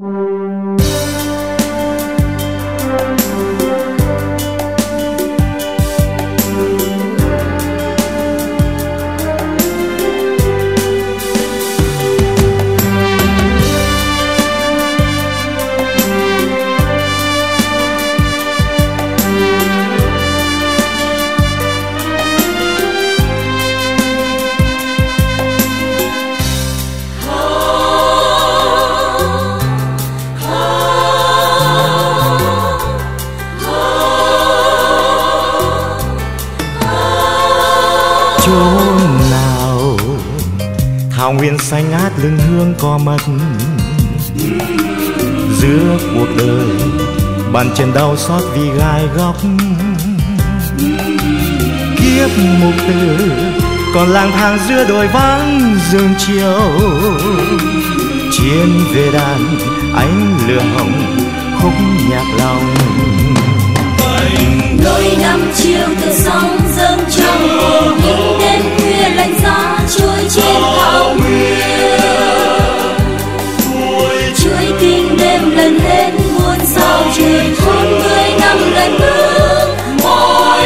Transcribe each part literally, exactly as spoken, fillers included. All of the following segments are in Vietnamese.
Chốn nào thảo nguyên xanh ngát lưng hương có mất, giữa cuộc đời bàn chân đau xót vì gai góc. Kiếp mục tử còn lang thang giữa đồi vắng rừng chiều, chiến về đàn ánh lửa hồng khúc nhạc lòng. Đôi năm chiều từ sóng dâng trong những đêm khuya lạnh giá trôi trên thảo nguyên. Chuỗi kinh đêm lần hết muôn sao trời thôn mươi năm lần bước mỏi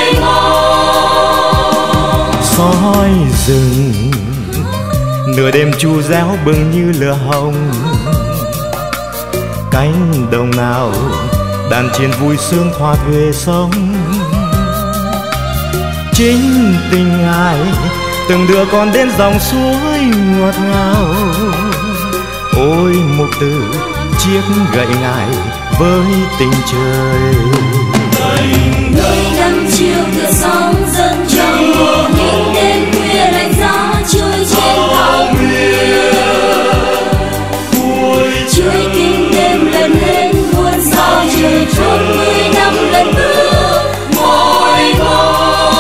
mòn. Sói rừng nửa đêm chu réo bừng như lửa hồng, cánh đồng nào đàn chiên vui sướng thoa thuê sống. Chính tình ngài từng đưa con đến dòng suối ngọt ngào. Ôi mục tử chiếc gậy ngài với tình trời. Đôi năm chiều từ sóng dâng trong những đêm khuya lạnh giá trôi trên thảo nguyên. Chuỗi kinh đêm lần hết muôn sao trời thôn mươi năm lần bước mỏi mòn.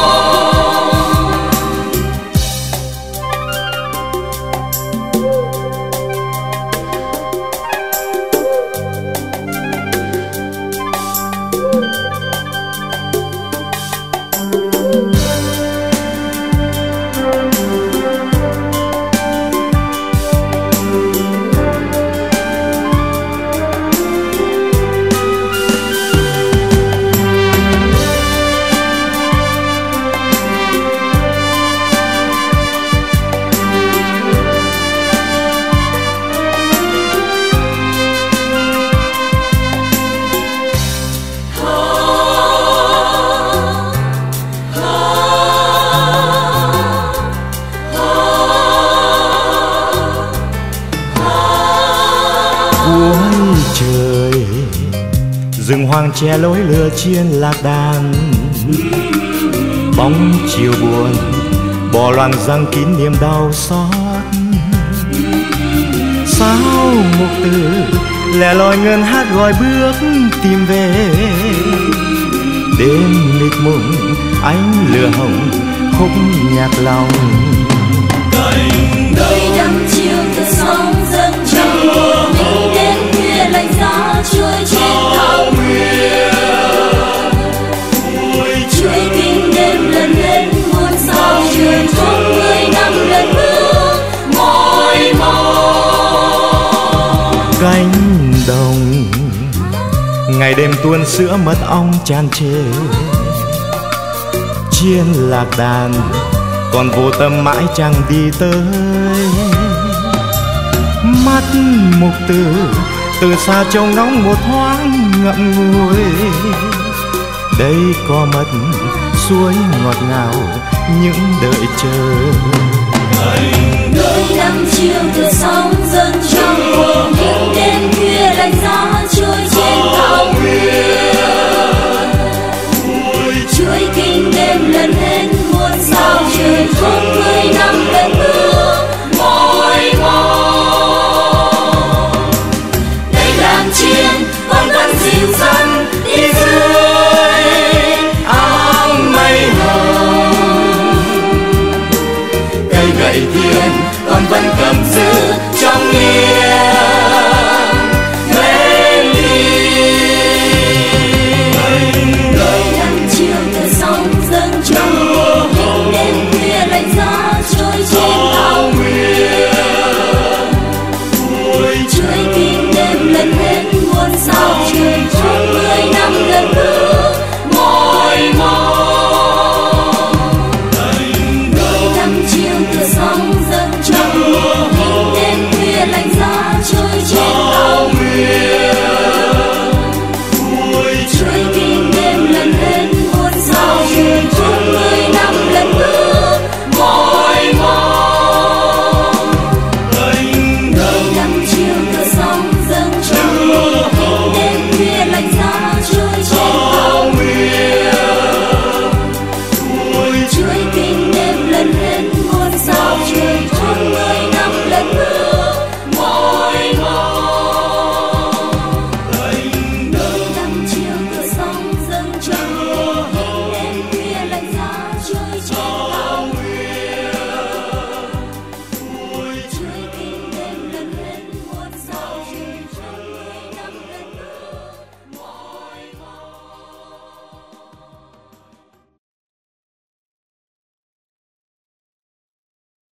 Cuối trời rừng hoang che lối lừa chiên lạc đàn, bóng chiều buồn bỏ loạn răng kín niềm đau xót. Sao mục tử lẻ loi ngân hát gọi bước tìm về, đêm mịt mùng ánh lửa hồng khúc nhạc lòng. Đôi năm chiều từ sóng dâng trong những đêm khuya lạnh giá trôi trên thảo nguyên. Chuỗi kinh đêm lần hết muôn sao trời thôn mươi năm lần bước mỏi mòn. Cánh đồng ngày đêm tuôn sữa mật ong tràn trề, chiên lạc đàn còn vô tâm mãi chẳng đi tới. Mắt mục tử từ xa trông ngóng một thoáng ngậm ngùi, đây có mất suối ngọt ngào những đợi chờ. Đôi năm chiều từ sóng dâng trong những đêm